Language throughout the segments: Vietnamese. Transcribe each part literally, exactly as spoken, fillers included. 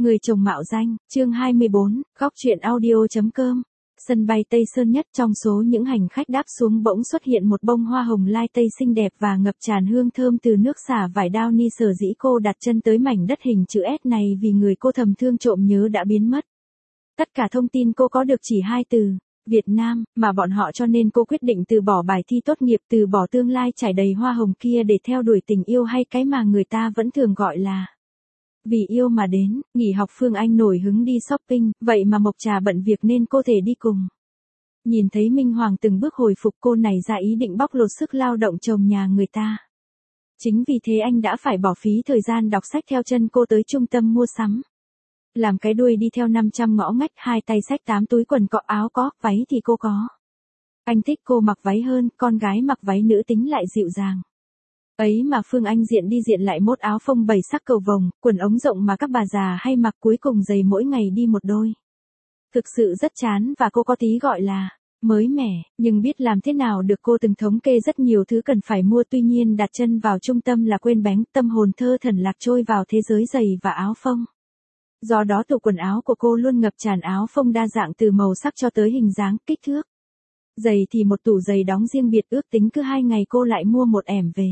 Người chồng mạo danh, chương hai mươi bốn, góc truyện audio.com. Sân bay Tây Sơn Nhất, trong số những hành khách đáp xuống bỗng xuất hiện một bông hoa hồng lai tây xinh đẹp và ngập tràn hương thơm từ nước xả vải Downy. Sở dĩ cô đặt chân tới mảnh đất hình chữ S này vì người cô thầm thương trộm nhớ đã biến mất. Tất cả thông tin cô có được chỉ hai từ, Việt Nam, mà bọn họ, cho nên cô quyết định từ bỏ bài thi tốt nghiệp, từ bỏ tương lai trải đầy hoa hồng kia để theo đuổi tình yêu, hay cái mà người ta vẫn thường gọi là vì yêu mà đến. Nghỉ học Phương Anh nổi hứng đi shopping, vậy mà Mộc Trà bận việc nên cô thể đi cùng. Nhìn thấy Minh Hoàng từng bước hồi phục, cô nảy ra ý định bóc lột sức lao động chồng nhà người ta. Chính vì thế anh đã phải bỏ phí thời gian đọc sách theo chân cô tới trung tâm mua sắm. Làm cái đuôi đi theo năm trăm ngõ ngách, hai tay xách tám túi quần cọ, áo có, váy thì cô có. Anh thích cô mặc váy hơn, con gái mặc váy nữ tính lại dịu dàng. Ấy mà Phương Anh diện đi diện lại mốt áo phông bảy sắc cầu vồng, quần ống rộng mà các bà già hay mặc, cuối cùng giày mỗi ngày đi một đôi. Thực sự rất chán và cô có tí gọi là mới mẻ, nhưng biết làm thế nào được, cô từng thống kê rất nhiều thứ cần phải mua, tuy nhiên đặt chân vào trung tâm là quên bén, tâm hồn thơ thẩn lạc trôi vào thế giới giày và áo phông. Do đó tủ quần áo của cô luôn ngập tràn áo phông đa dạng từ màu sắc cho tới hình dáng, kích thước. Giày thì một tủ giày đóng riêng biệt, ước tính cứ hai ngày cô lại mua một ẻm về.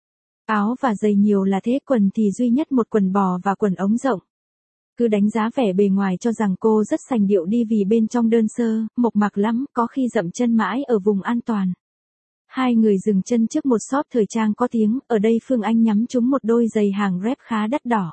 Áo và giày nhiều là thế, quần thì duy nhất một quần bò và quần ống rộng. Cứ đánh giá vẻ bề ngoài cho rằng cô rất sành điệu đi, vì bên trong đơn sơ, mộc mạc lắm, có khi dậm chân mãi ở vùng an toàn. Hai người dừng chân trước một shop thời trang có tiếng, ở đây Phương Anh nhắm trúng một đôi giày hàng rep khá đắt đỏ.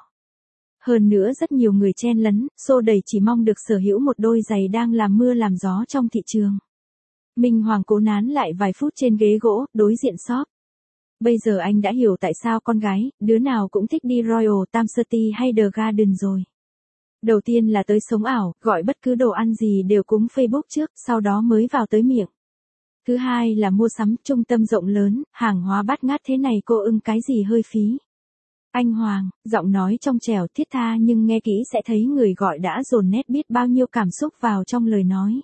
Hơn nữa rất nhiều người chen lấn, xô đẩy chỉ mong được sở hữu một đôi giày đang làm mưa làm gió trong thị trường. Minh Hoàng cố nán lại vài phút trên ghế gỗ, đối diện shop. Bây giờ anh đã hiểu tại sao con gái, đứa nào cũng thích đi Royal, Tam City hay The Garden rồi. Đầu tiên là tới sống ảo, gọi bất cứ đồ ăn gì đều cúng Facebook trước, sau đó mới vào tới miệng. Thứ hai là mua sắm, trung tâm rộng lớn, hàng hóa bát ngát thế này cô ưng cái gì hơi phí. Anh Hoàng, giọng nói trong trẻo thiết tha nhưng nghe kỹ sẽ thấy người gọi đã dồn nét biết bao nhiêu cảm xúc vào trong lời nói.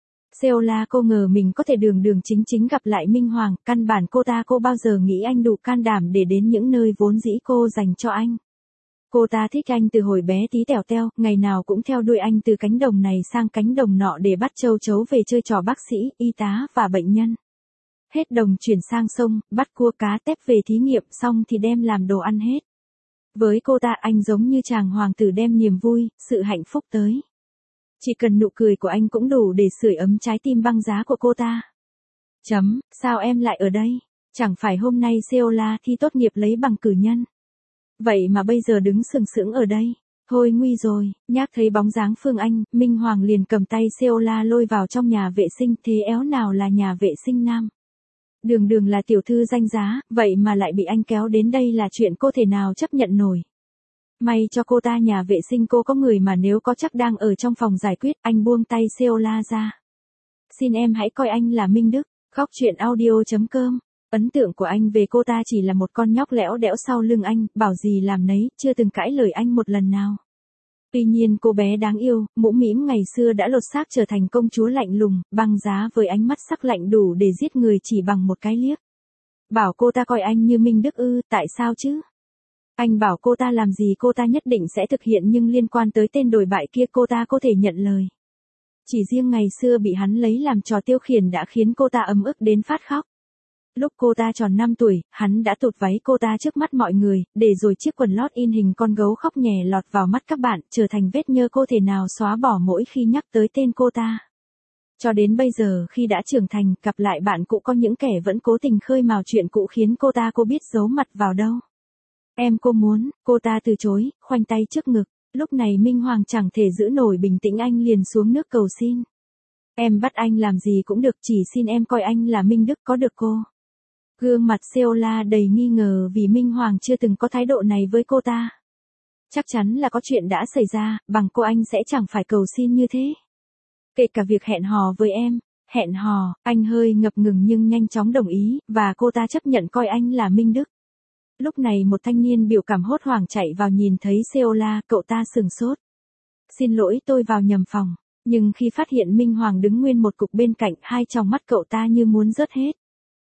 Seola, cô ngờ mình có thể đường đường chính chính gặp lại Minh Hoàng, căn bản cô ta cô bao giờ nghĩ anh đủ can đảm để đến những nơi vốn dĩ cô dành cho anh. Cô ta thích anh từ hồi bé tí tẻo teo, ngày nào cũng theo đuôi anh từ cánh đồng này sang cánh đồng nọ để bắt châu chấu về chơi trò bác sĩ, y tá và bệnh nhân. Hết đồng chuyển sang sông, bắt cua cá tép về thí nghiệm, xong thì đem làm đồ ăn hết. Với cô ta anh giống như chàng hoàng tử đem niềm vui, sự hạnh phúc tới. Chỉ cần nụ cười của anh cũng đủ để sưởi ấm trái tim băng giá của cô ta. Chấm, sao em lại ở đây? Chẳng phải hôm nay Seola thi tốt nghiệp lấy bằng cử nhân. Vậy mà bây giờ đứng sừng sững ở đây. Thôi nguy rồi, nhác thấy bóng dáng Phương Anh, Minh Hoàng liền cầm tay Seola lôi vào trong nhà vệ sinh, thế éo nào là nhà vệ sinh nam. Đường đường là tiểu thư danh giá, vậy mà lại bị anh kéo đến đây là chuyện cô thể nào chấp nhận nổi. May cho cô ta nhà vệ sinh cô có người mà, nếu có chắc đang ở trong phòng giải quyết. Anh buông tay Seola ra. Xin em hãy coi anh là Minh Đức, góc truyện audio.com. Ấn tượng của anh về cô ta chỉ là một con nhóc lẽo đẽo sau lưng anh, bảo gì làm nấy, chưa từng cãi lời anh một lần nào. Tuy nhiên cô bé đáng yêu, mũm mĩm ngày xưa đã lột xác trở thành công chúa lạnh lùng, băng giá với ánh mắt sắc lạnh đủ để giết người chỉ bằng một cái liếc. Bảo cô ta coi anh như Minh Đức ư, tại sao chứ? Anh bảo cô ta làm gì cô ta nhất định sẽ thực hiện, nhưng liên quan tới tên đồi bại kia cô ta có thể nhận lời. Chỉ riêng ngày xưa bị hắn lấy làm trò tiêu khiển đã khiến cô ta ấm ức đến phát khóc. Lúc cô ta tròn năm tuổi, hắn đã tụt váy cô ta trước mắt mọi người, để rồi chiếc quần lót in hình con gấu khóc nhè lọt vào mắt các bạn, trở thành vết nhơ cô thể nào xóa bỏ mỗi khi nhắc tới tên cô ta. Cho đến bây giờ khi đã trưởng thành, gặp lại bạn cũ có những kẻ vẫn cố tình khơi mào chuyện cũ khiến cô ta cô biết giấu mặt vào đâu. Em cô muốn, cô ta từ chối, khoanh tay trước ngực. Lúc này Minh Hoàng chẳng thể giữ nổi bình tĩnh, anh liền xuống nước cầu xin. Em bắt anh làm gì cũng được, chỉ xin em coi anh là Minh Đức có được cô. Gương mặt Seola đầy nghi ngờ vì Minh Hoàng chưa từng có thái độ này với cô ta. Chắc chắn là có chuyện đã xảy ra, bằng cô anh sẽ chẳng phải cầu xin như thế. Kể cả việc hẹn hò với em. Hẹn hò, anh hơi ngập ngừng nhưng nhanh chóng đồng ý, và cô ta chấp nhận coi anh là Minh Đức. Lúc này một thanh niên biểu cảm hốt hoảng chạy vào, nhìn thấy Seola, cậu ta sửng sốt. Xin lỗi, tôi vào nhầm phòng. Nhưng khi phát hiện Minh Hoàng đứng nguyên một cục bên cạnh, hai tròng mắt cậu ta như muốn rớt hết.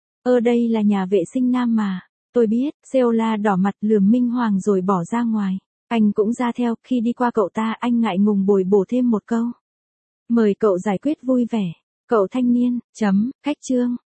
Ở đây là nhà vệ sinh nam mà. Tôi biết, Seola đỏ mặt lườm Minh Hoàng rồi bỏ ra ngoài. Anh cũng ra theo, khi đi qua cậu ta anh ngại ngùng bồi bổ thêm một câu. Mời cậu giải quyết vui vẻ. Cậu thanh niên, chấm, khách trương.